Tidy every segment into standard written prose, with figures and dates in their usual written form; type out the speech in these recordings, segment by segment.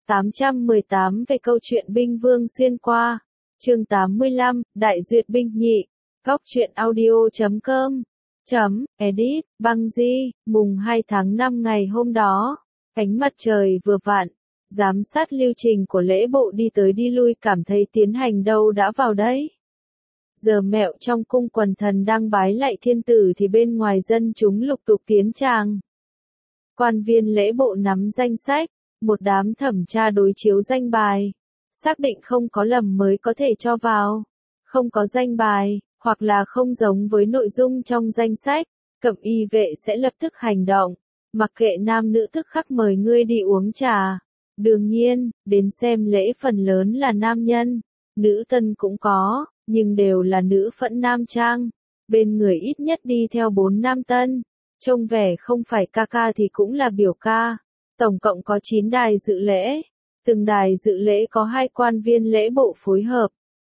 818 về câu chuyện binh vương xuyên qua. Chương 85, Đại duyệt binh nhị. Góc truyện audio.com. Edit, băng di, mùng 2 tháng 5 ngày hôm đó. Ánh mặt trời vừa vặn. Giám sát lưu trình của lễ bộ đi tới đi lui cảm thấy tiến hành đâu đã vào đấy. Giờ mẹo trong cung quần thần đang bái lạy thiên tử thì bên ngoài dân chúng lục tục tiến tràng. Quan viên lễ bộ nắm danh sách, một đám thẩm tra đối chiếu danh bài. Xác định không có lầm mới có thể cho vào. Không có danh bài, hoặc là không giống với nội dung trong danh sách, cẩm y vệ sẽ lập tức hành động. Mặc kệ nam nữ tức khắc mời ngươi đi uống trà. Đương nhiên, đến xem lễ phần lớn là nam nhân. Nữ tân cũng có, nhưng đều là nữ phẫn nam trang. Bên người ít nhất đi theo 4 nam tân. Trông vẻ không phải ca ca thì cũng là biểu ca. Tổng cộng có 9 đài dự lễ. Từng đài dự lễ có 2 quan viên lễ bộ phối hợp.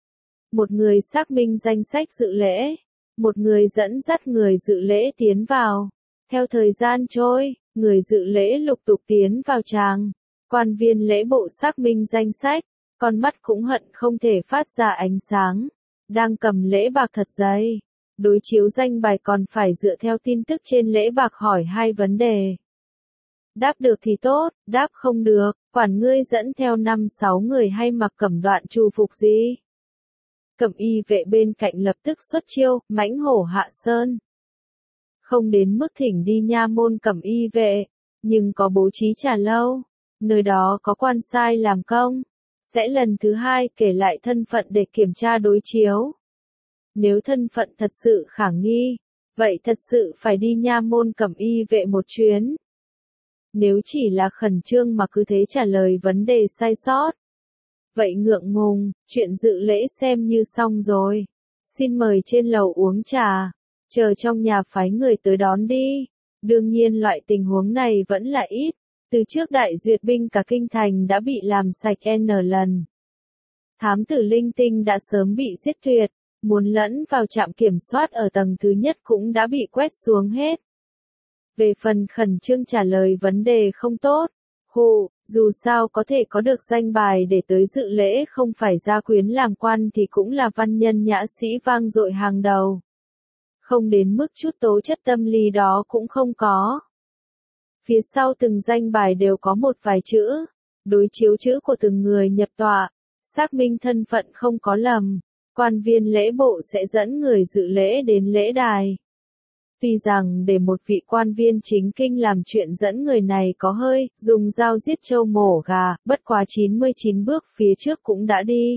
Một người xác minh danh sách dự lễ. Một người dẫn dắt người dự lễ tiến vào. Theo thời gian trôi, người dự lễ lục tục tiến vào tràng. Quan viên lễ bộ xác minh danh sách. Con mắt cũng hận không thể phát ra ánh sáng. Đang cầm lễ bạc thật dày. Đối chiếu danh bài còn phải dựa theo tin tức trên lễ bạc hỏi 2 vấn đề. Đáp được thì tốt, đáp không được, quản ngươi dẫn theo 5-6 người hay mặc cẩm đoạn tru phục gì. Cẩm y vệ bên cạnh lập tức xuất chiêu, mãnh hổ hạ sơn. Không đến mức thỉnh đi nha môn cẩm y vệ, nhưng có bố trí trà lâu, nơi đó có quan sai làm công. Sẽ lần thứ 2 kể lại thân phận để kiểm tra đối chiếu. Nếu thân phận thật sự khả nghi, vậy thật sự phải đi nha môn cẩm y vệ một chuyến. Nếu chỉ là khẩn trương mà cứ thế trả lời vấn đề sai sót, vậy ngượng ngùng, chuyện dự lễ xem như xong rồi. Xin mời trên lầu uống trà, chờ trong nhà phái người tới đón đi. Đương nhiên loại tình huống này vẫn là ít. Từ trước đại duyệt binh cả kinh thành đã bị làm sạch n lần. Thám tử linh tinh đã sớm bị giết tuyệt, muốn lẫn vào trạm kiểm soát ở tầng thứ nhất cũng đã bị quét xuống hết. Về phần khẩn trương trả lời vấn đề không tốt, dù sao có thể có được danh bài để tới dự lễ không phải gia quyến làm quan thì cũng là văn nhân nhã sĩ vang dội hàng đầu. Không đến mức chút tố chất tâm lý đó cũng không có. Phía sau từng danh bài đều có một vài chữ, đối chiếu chữ của từng người nhập tọa, xác minh thân phận không có lầm, quan viên lễ bộ sẽ dẫn người dự lễ đến lễ đài. Tuy rằng để một vị quan viên chính kinh làm chuyện dẫn người này có hơi, dùng dao giết trâu mổ gà, bất quá 99 bước phía trước cũng đã đi.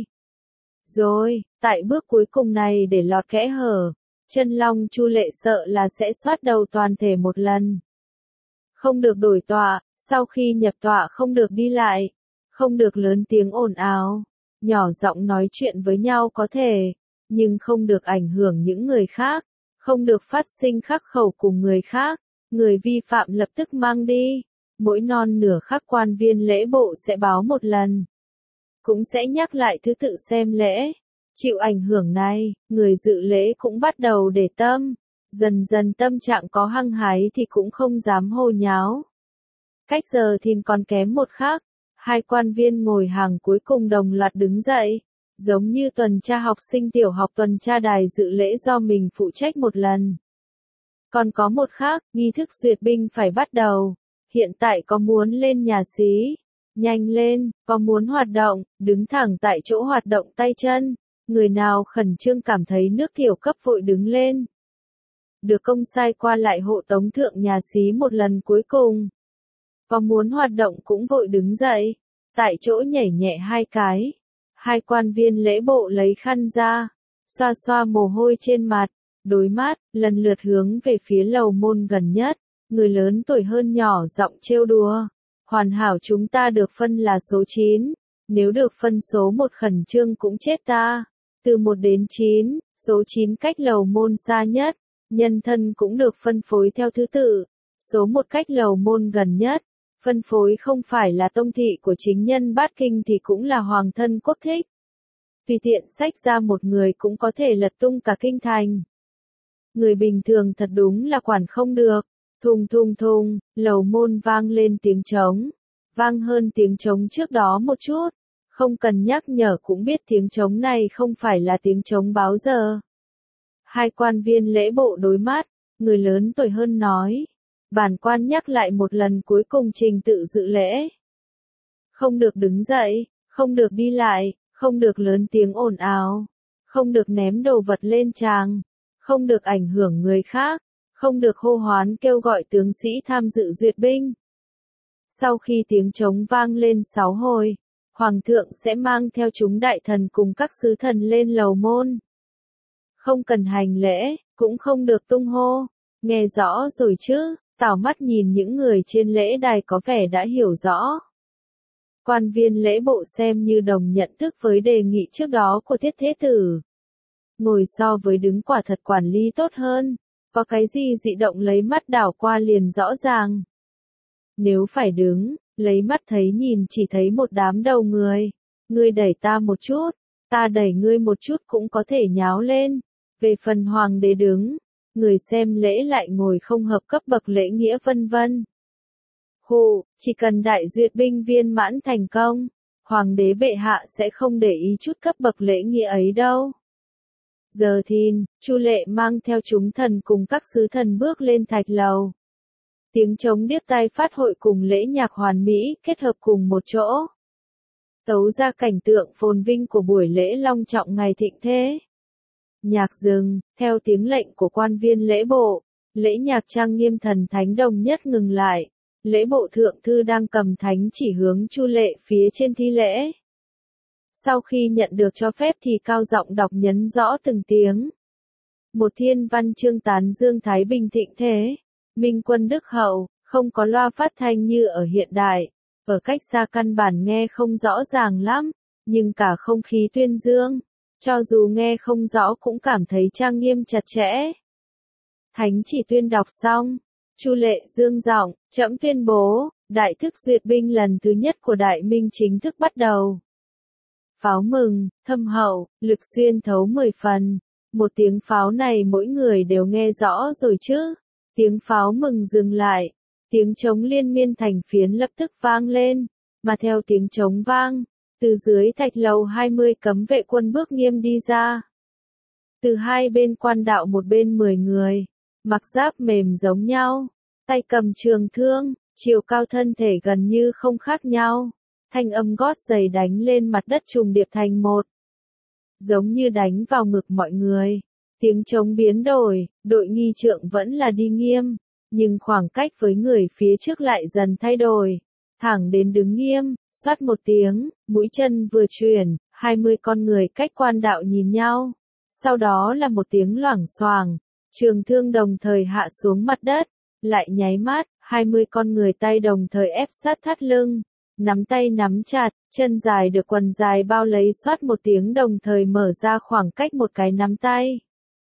Rồi, tại bước cuối cùng này để lọt kẽ hở, chân long Chu Lệ sợ là sẽ xoát đầu toàn thể một lần. Không được đổi tọa, sau khi nhập tọa không được đi lại, không được lớn tiếng ồn ào, nhỏ giọng nói chuyện với nhau có thể, nhưng không được ảnh hưởng những người khác, không được phát sinh khắc khẩu cùng người khác, người vi phạm lập tức mang đi, mỗi non nửa khắc quan viên lễ bộ sẽ báo một lần. Cũng sẽ nhắc lại thứ tự xem lễ, chịu ảnh hưởng này, người dự lễ cũng bắt đầu để tâm. Dần dần tâm trạng có hăng hái thì cũng không dám hô nháo. Cách giờ thì còn kém một khắc, 2 quan viên ngồi hàng cuối cùng đồng loạt đứng dậy, giống như tuần tra học sinh tiểu học tuần tra đài dự lễ do mình phụ trách một lần. Còn có một khắc, nghi thức duyệt binh phải bắt đầu. Hiện tại có muốn lên nhà xí? Nhanh lên, có muốn hoạt động, đứng thẳng tại chỗ hoạt động tay chân. Người nào khẩn trương cảm thấy nước tiểu cấp vội đứng lên. Được công sai qua lại hộ tống thượng nhà xí một lần cuối cùng. Có muốn hoạt động cũng vội đứng dậy, tại chỗ nhảy nhẹ 2 cái. 2 quan viên lễ bộ lấy khăn ra, xoa xoa mồ hôi trên mặt, đối mắt, lần lượt hướng về phía lầu môn gần nhất. Người lớn tuổi hơn nhỏ giọng trêu đùa. Hoàn hảo chúng ta được phân là số 9, nếu được phân số 1 khẩn trương cũng chết ta. Từ 1 đến 9, số 9 cách lầu môn xa nhất. Nhân thân cũng được phân phối theo thứ tự. Số 1 cách lầu môn gần nhất. Phân phối không phải là tông thị của chính nhân bát kinh thì cũng là hoàng thân quốc thích. Tùy tiện xách ra một người cũng có thể lật tung cả kinh thành. Người bình thường thật đúng là quản không được. Thùng thùng thùng, lầu môn vang lên tiếng trống. vang hơn tiếng trống trước đó một chút. Không cần nhắc nhở cũng biết tiếng trống này không phải là tiếng trống báo giờ. Hai quan viên lễ bộ đối mắt, người lớn tuổi hơn nói. Bản quan nhắc lại một lần cuối cùng trình tự dự lễ. Không được đứng dậy, không được đi lại, không được lớn tiếng ồn ào, không được ném đồ vật lên tràng, không được ảnh hưởng người khác, không được hô hoán kêu gọi tướng sĩ tham dự duyệt binh. Sau khi tiếng trống vang lên 6 hồi, Hoàng thượng sẽ mang theo chúng đại thần cùng các sứ thần lên lầu môn. Không cần hành lễ, cũng không được tung hô, nghe rõ rồi chứ, Tào mắt nhìn những người trên lễ đài có vẻ đã hiểu rõ. Quan viên lễ bộ xem như đồng nhận thức với đề nghị trước đó của Thiết Thế Tử. Ngồi so với đứng quả thật quản lý tốt hơn, có cái gì dị động lấy mắt đảo qua liền rõ ràng. Nếu phải đứng, lấy mắt thấy nhìn chỉ thấy một đám đầu người, ngươi đẩy ta một chút, ta đẩy ngươi một chút cũng có thể nháo lên. Về phần hoàng đế đứng, người xem lễ lại ngồi không hợp cấp bậc lễ nghĩa vân vân. Chỉ cần đại duyệt binh viên mãn thành công, hoàng đế bệ hạ sẽ không để ý chút cấp bậc lễ nghĩa ấy đâu. Giờ thìn, Chu Lệ mang theo chúng thần cùng các sứ thần bước lên thạch lầu. Tiếng trống điếc tai phát hội cùng lễ nhạc hoàn mỹ kết hợp cùng một chỗ. Tấu ra cảnh tượng phồn vinh của buổi lễ long trọng ngày thịnh thế. Nhạc dừng, theo tiếng lệnh của quan viên lễ bộ, lễ nhạc trang nghiêm thần thánh đồng nhất ngừng lại. Lễ bộ thượng thư đang cầm thánh chỉ hướng Chu Lệ phía trên thi lễ. Sau khi nhận được cho phép thì cao giọng đọc nhấn rõ từng tiếng. Một thiên văn chương tán dương Thái Bình thịnh thế, minh quân đức hậu, không có loa phát thanh như ở hiện đại, ở cách xa căn bản nghe không rõ ràng lắm, nhưng cả không khí tuyên dương, cho dù nghe không rõ cũng cảm thấy trang nghiêm chặt chẽ. Thánh chỉ tuyên đọc xong, Chu Lệ dương giọng, trẫm tuyên bố, đại thức duyệt binh lần thứ nhất của Đại Minh chính thức bắt đầu. Pháo mừng, thâm hậu, lực xuyên thấu 10 phần. Một tiếng pháo này mỗi người đều nghe rõ rồi chứ. Tiếng pháo mừng dừng lại. Tiếng trống liên miên thành phiến lập tức vang lên. Mà theo tiếng trống vang, từ dưới thạch lầu 20 cấm vệ quân bước nghiêm đi ra. Từ hai bên quan đạo một bên 10 người. Mặc giáp mềm giống nhau. Tay cầm trường thương, chiều cao thân thể gần như không khác nhau. Thanh âm gót giày đánh lên mặt đất trùng điệp thành một. Giống như đánh vào ngực mọi người. Tiếng trống biến đổi, đội nghi trượng vẫn là đi nghiêm, nhưng khoảng cách với người phía trước lại dần thay đổi. Thẳng đến đứng nghiêm, xoát một tiếng, mũi chân vừa chuyển, 20 con người cách quan đạo nhìn nhau. Sau đó là một tiếng loảng xoảng, trường thương đồng thời hạ xuống mặt đất, lại nháy mắt, 20 con người tay đồng thời ép sát thắt lưng. Nắm tay nắm chặt, chân dài được quần dài bao lấy xoát một tiếng đồng thời mở ra khoảng cách một cái nắm tay.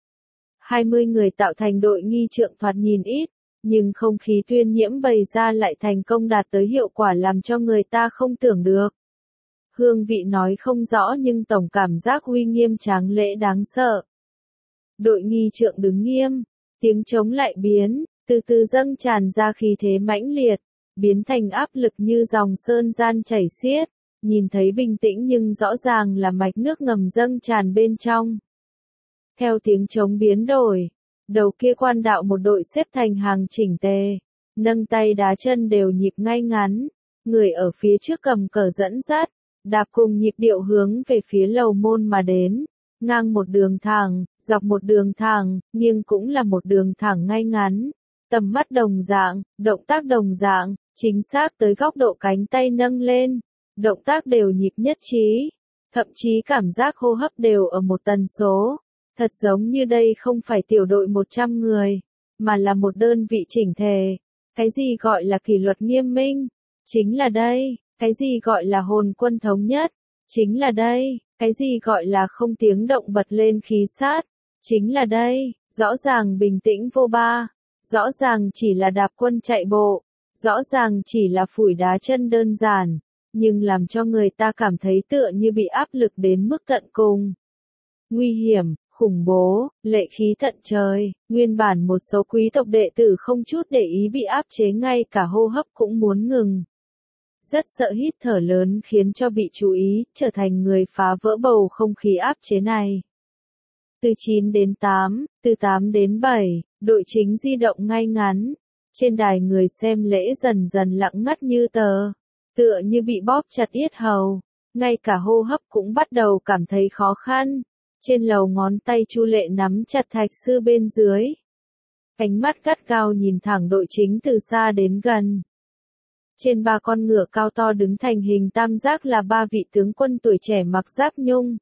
20 người tạo thành đội nghi trượng thoạt nhìn ít, nhưng không khí tuyên nhiễm bày ra lại thành công đạt tới hiệu quả làm cho người ta không tưởng được. Hương vị nói không rõ nhưng tổng cảm giác uy nghiêm tráng lễ đáng sợ. Đội nghi trượng đứng nghiêm, tiếng trống lại biến, từ từ dâng tràn ra khí thế mãnh liệt. Biến thành áp lực như dòng sơn gian chảy xiết, nhìn thấy bình tĩnh nhưng rõ ràng là mạch nước ngầm dâng tràn bên trong. Theo tiếng trống biến đổi, đầu kia quan đạo một đội xếp thành hàng chỉnh tề, nâng tay đá chân đều nhịp ngay ngắn, người ở phía trước cầm cờ dẫn dắt, đạp cùng nhịp điệu hướng về phía lầu môn mà đến, ngang một đường thẳng, dọc một đường thẳng, nhưng cũng là một đường thẳng ngay ngắn. Tầm mắt đồng dạng, động tác đồng dạng, chính xác tới góc độ cánh tay nâng lên, động tác đều nhịp nhất trí, thậm chí cảm giác hô hấp đều ở một tần số, thật giống như đây không phải tiểu đội 100 người, mà là một đơn vị chỉnh thể. Cái gì gọi là kỷ luật nghiêm minh? Chính là đây. Cái gì gọi là hồn quân thống nhất? Chính là đây. Cái gì gọi là không tiếng động bật lên khí sát? Chính là đây. Rõ ràng bình tĩnh vô ba. Rõ ràng chỉ là đạp quân chạy bộ, rõ ràng chỉ là phủi đá chân đơn giản, nhưng làm cho người ta cảm thấy tựa như bị áp lực đến mức tận cùng. Nguy hiểm, khủng bố, lệ khí tận trời, nguyên bản một số quý tộc đệ tử không chút để ý bị áp chế ngay cả hô hấp cũng muốn ngừng. rất sợ hít thở lớn khiến cho bị chú ý, trở thành người phá vỡ bầu không khí áp chế này. Từ 9 đến 8, từ 8 đến 7, đội chính di động ngay ngắn. Trên đài người xem lễ dần dần lặng ngắt như tờ, tựa như bị bóp chặt yết hầu, ngay cả hô hấp cũng bắt đầu cảm thấy khó khăn. Trên lầu ngón tay Chu Lệ nắm chặt thạch sư bên dưới. Ánh mắt gắt gao nhìn thẳng đội chính từ xa đến gần. Trên 3 con ngựa cao to đứng thành hình tam giác là 3 vị tướng quân tuổi trẻ mặc giáp nhung.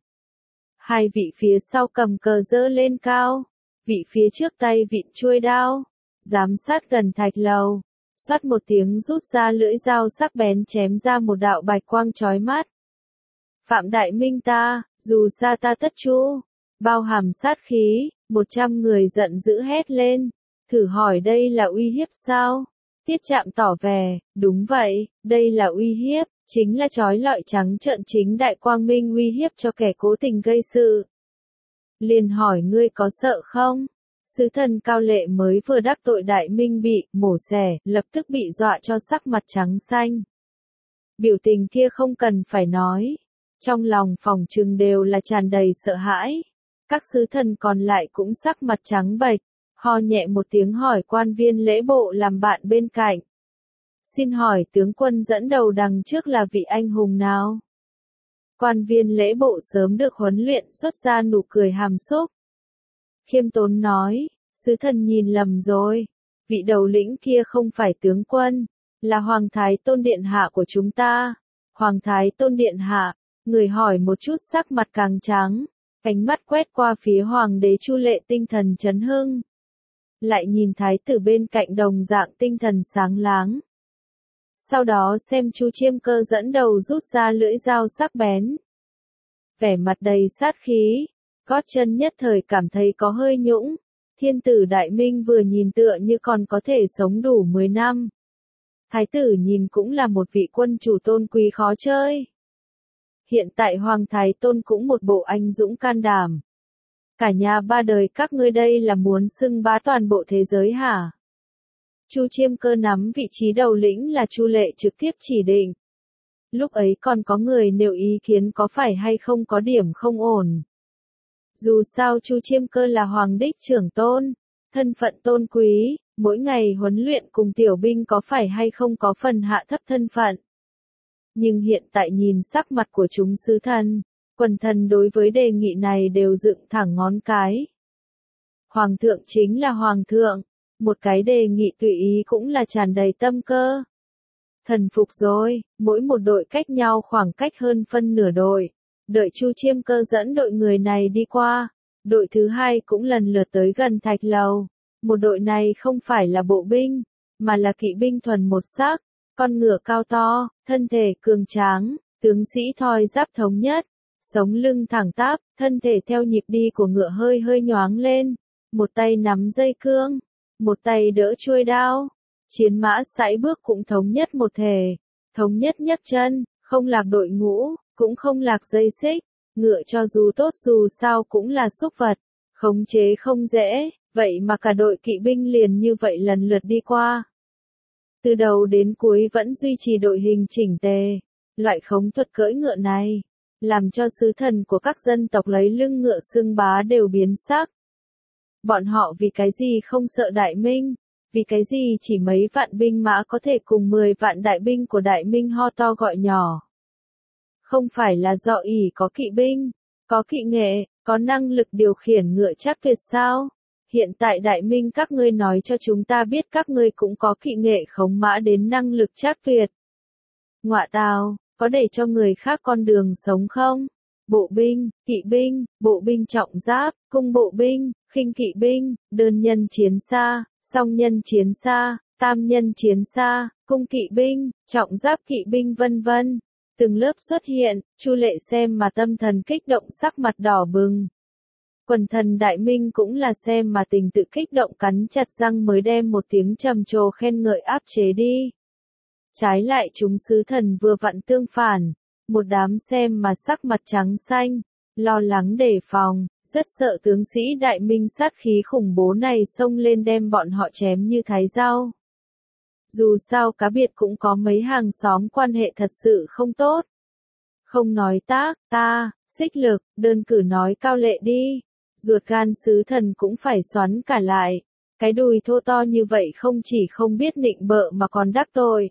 2 vị phía sau cầm cờ giơ lên cao, vị phía trước tay vịn chuôi đao, giám sát gần thạch lầu, xoát một tiếng rút ra lưỡi dao sắc bén chém ra một đạo bạch quang chói mắt. Phạm Đại Minh ta, dù sa ta tất chu, bao hàm sát khí, 100 người giận dữ hét lên, thử hỏi đây là uy hiếp sao? Tiết Trạm tỏ vẻ, đúng vậy, đây là uy hiếp, chính là chói lọi trắng trợn chính đại quang minh uy hiếp cho kẻ cố tình gây sự. Liền hỏi ngươi có sợ không? Sứ thần Cao Lệ mới vừa đắc tội Đại Minh bị mổ xẻ, lập tức bị dọa cho sắc mặt trắng xanh. Biểu tình kia không cần phải nói, trong lòng phỏng chừng đều là tràn đầy sợ hãi. Các sứ thần còn lại cũng sắc mặt trắng bệch, ho nhẹ một tiếng hỏi quan viên lễ bộ làm bạn bên cạnh. Xin hỏi tướng quân dẫn đầu đằng trước là vị anh hùng nào? Quan viên lễ bộ sớm được huấn luyện xuất ra nụ cười hàm xúc. Khiêm tốn nói, sứ thần nhìn lầm rồi, vị đầu lĩnh kia không phải tướng quân, là Hoàng Thái Tôn Điện Hạ của chúng ta. Hoàng Thái Tôn Điện Hạ, người hỏi một chút sắc mặt càng trắng, ánh mắt quét qua phía Hoàng đế Chu Lệ tinh thần chấn hưng. Lại nhìn thái tử bên cạnh đồng dạng tinh thần sáng láng. Sau đó xem Chu Chiêm Cơ dẫn đầu rút ra lưỡi dao sắc bén. Vẻ mặt đầy sát khí, gót chân nhất thời cảm thấy có hơi nhũng. Thiên tử Đại Minh vừa nhìn tựa như còn có thể sống đủ 10 năm. Thái tử nhìn cũng là một vị quân chủ tôn quý khó chơi. Hiện tại Hoàng Thái Tôn cũng một bộ anh dũng can đảm. Cả nhà 3 đời các ngươi đây là muốn xưng bá toàn bộ thế giới hả? Chu Chiêm Cơ nắm vị trí đầu lĩnh là Chu Lệ trực tiếp chỉ định. Lúc ấy còn có người nêu ý kiến có phải hay không có điểm không ổn. Dù sao Chu Chiêm Cơ là hoàng đích trưởng tôn, thân phận tôn quý, mỗi ngày huấn luyện cùng tiểu binh có phải hay không có phần hạ thấp thân phận. Nhưng hiện tại nhìn sắc mặt của chúng sứ thần, quần thần đối với đề nghị này đều dựng thẳng ngón cái. Hoàng thượng chính là hoàng thượng, một cái đề nghị tùy ý cũng là tràn đầy tâm cơ. Thần phục rồi, mỗi một đội cách nhau khoảng cách hơn phân nửa đội. Đợi Chu Chiêm Cơ dẫn đội người này đi qua, đội thứ hai cũng lần lượt tới gần thạch lầu. Một đội này không phải là bộ binh, mà là kỵ binh thuần một sắc, con ngựa cao to, thân thể cường tráng, tướng sĩ thoi giáp thống nhất, sống lưng thẳng tắp, thân thể theo nhịp đi của ngựa hơi hơi nhoáng lên, một tay nắm dây cương, một tay đỡ chuôi đao. Chiến mã sải bước cũng thống nhất một thể, thống nhất nhấc chân, không lạc đội ngũ, cũng không lạc dây xích, ngựa cho dù tốt dù sao cũng là súc vật, khống chế không dễ, vậy mà cả đội kỵ binh liền như vậy lần lượt đi qua. Từ đầu đến cuối vẫn duy trì đội hình chỉnh tề, loại khống thuật cưỡi ngựa này, làm cho sứ thần của các dân tộc lấy lưng ngựa xưng bá đều biến sắc. Bọn họ vì cái gì không sợ Đại Minh? Vì cái gì chỉ mấy vạn binh mã có thể cùng 10 vạn đại binh của Đại Minh ho to gọi nhỏ? Không phải là do ỷ có kỵ binh, có kỵ nghệ, có năng lực điều khiển ngựa chắc tuyệt sao? Hiện tại Đại Minh các ngươi nói cho chúng ta biết các ngươi cũng có kỵ nghệ khống mã đến năng lực chắc tuyệt. Ngọa tào, có để cho người khác con đường sống không? Bộ binh, kỵ binh, bộ binh trọng giáp, cung bộ binh, khinh kỵ binh, đơn nhân chiến xa, song nhân chiến xa, tam nhân chiến xa, cung kỵ binh, trọng giáp kỵ binh vân vân. Từng lớp xuất hiện, Chu Lệ xem mà tâm thần kích động sắc mặt đỏ bừng. Quần thần Đại Minh cũng là xem mà tình tự kích động cắn chặt răng mới đem một tiếng trầm trồ khen ngợi áp chế đi. Trái lại chúng sứ thần vừa vặn tương phản, một đám xem mà sắc mặt trắng xanh, lo lắng đề phòng, rất sợ tướng sĩ Đại Minh sát khí khủng bố này xông lên đem bọn họ chém như thái rau. Dù sao cá biệt cũng có mấy hàng xóm quan hệ thật sự không tốt. Không nói tác, ta, xích lực, đơn cử nói Cao Lệ đi. Ruột gan sứ thần cũng phải xoắn cả lại. Cái đùi thô to như vậy không chỉ không biết nịnh bợ mà còn đắc tội.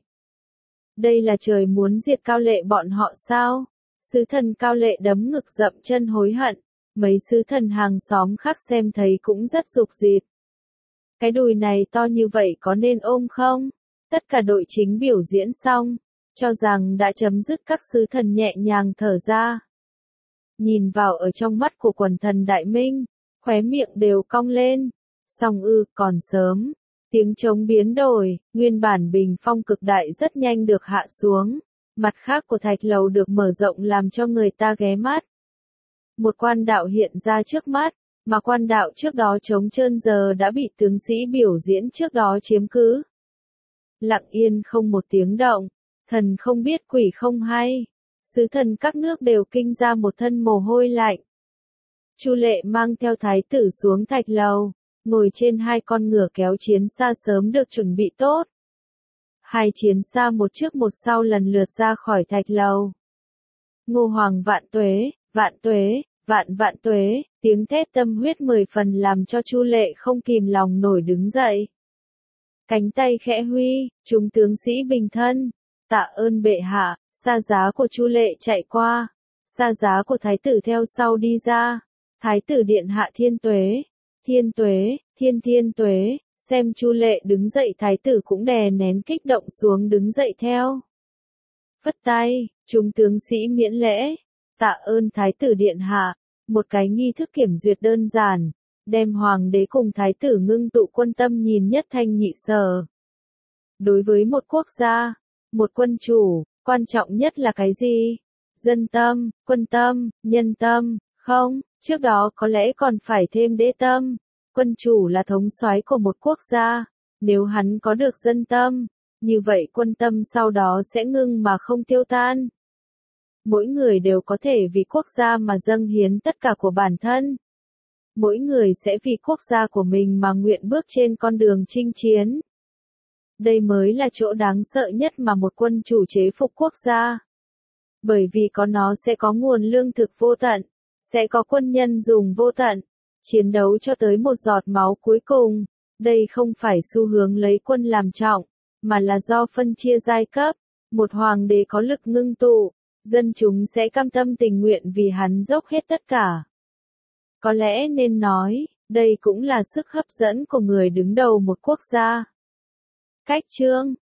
Đây là trời muốn diệt Cao Lệ bọn họ sao? Sứ thần Cao Lệ đấm ngực dậm chân hối hận. Mấy sứ thần hàng xóm khác xem thấy cũng rất rục rịt. Cái đùi này to như vậy có nên ôm không? Tất cả đội chính biểu diễn xong, cho rằng đã chấm dứt, các sứ thần nhẹ nhàng thở ra. Nhìn vào ở trong mắt của quần thần Đại Minh, khóe miệng đều cong lên. Song còn sớm. Tiếng trống biến đổi, nguyên bản bình phong cực đại rất nhanh được hạ xuống. Mặt khác của thạch lầu được mở rộng làm cho người ta ghé mắt. Một quan đạo hiện ra trước mắt, mà quan đạo trước đó trống trơn giờ đã bị tướng sĩ biểu diễn trước đó chiếm cứ. Lặng yên không một tiếng động, thần không biết quỷ không hay. Sứ thần các nước đều kinh ra một thân mồ hôi lạnh. Chu Lệ mang theo thái tử xuống thạch lầu, ngồi trên hai con ngựa kéo chiến xa sớm được chuẩn bị tốt. Hai chiến xa một trước một sau lần lượt ra khỏi thạch lầu. Ngô Hoàng vạn tuế, vạn tuế, vạn vạn tuế, tiếng thét tâm huyết 10 phần làm cho Chu Lệ không kìm lòng nổi đứng dậy. Cánh tay khẽ huy, chúng tướng sĩ bình thân, tạ ơn bệ hạ. Xa giá của Chu Lệ chạy qua, xa giá của thái tử theo sau đi ra. Thái tử điện hạ thiên tuế, thiên tuế, thiên thiên tuế. Xem Chu Lệ đứng dậy, thái tử cũng đè nén kích động xuống đứng dậy theo. Phất tay, chúng tướng sĩ miễn lễ, tạ ơn thái tử điện hạ. Một cái nghi thức kiểm duyệt đơn giản, đem hoàng đế cùng thái tử ngưng tụ quân tâm nhìn nhất thanh nhị sở. Đối với một quốc gia, một quân chủ, quan trọng nhất là cái gì? Dân tâm, quân tâm, nhân tâm, không, trước đó có lẽ còn phải thêm đế tâm. Quân chủ là thống soái của một quốc gia, nếu hắn có được dân tâm, như vậy quân tâm sau đó sẽ ngưng mà không tiêu tan. Mỗi người đều có thể vì quốc gia mà dâng hiến tất cả của bản thân. Mỗi người sẽ vì quốc gia của mình mà nguyện bước trên con đường chinh chiến. Đây mới là chỗ đáng sợ nhất mà một quân chủ chế phục quốc gia. Bởi vì có nó sẽ có nguồn lương thực vô tận, sẽ có quân nhân dùng vô tận, chiến đấu cho tới một giọt máu cuối cùng. Đây không phải xu hướng lấy quân làm trọng, mà là do phân chia giai cấp. Một hoàng đế có lực ngưng tụ, dân chúng sẽ cam tâm tình nguyện vì hắn dốc hết tất cả. Có lẽ nên nói, đây cũng là sức hấp dẫn của người đứng đầu một quốc gia. Cách chương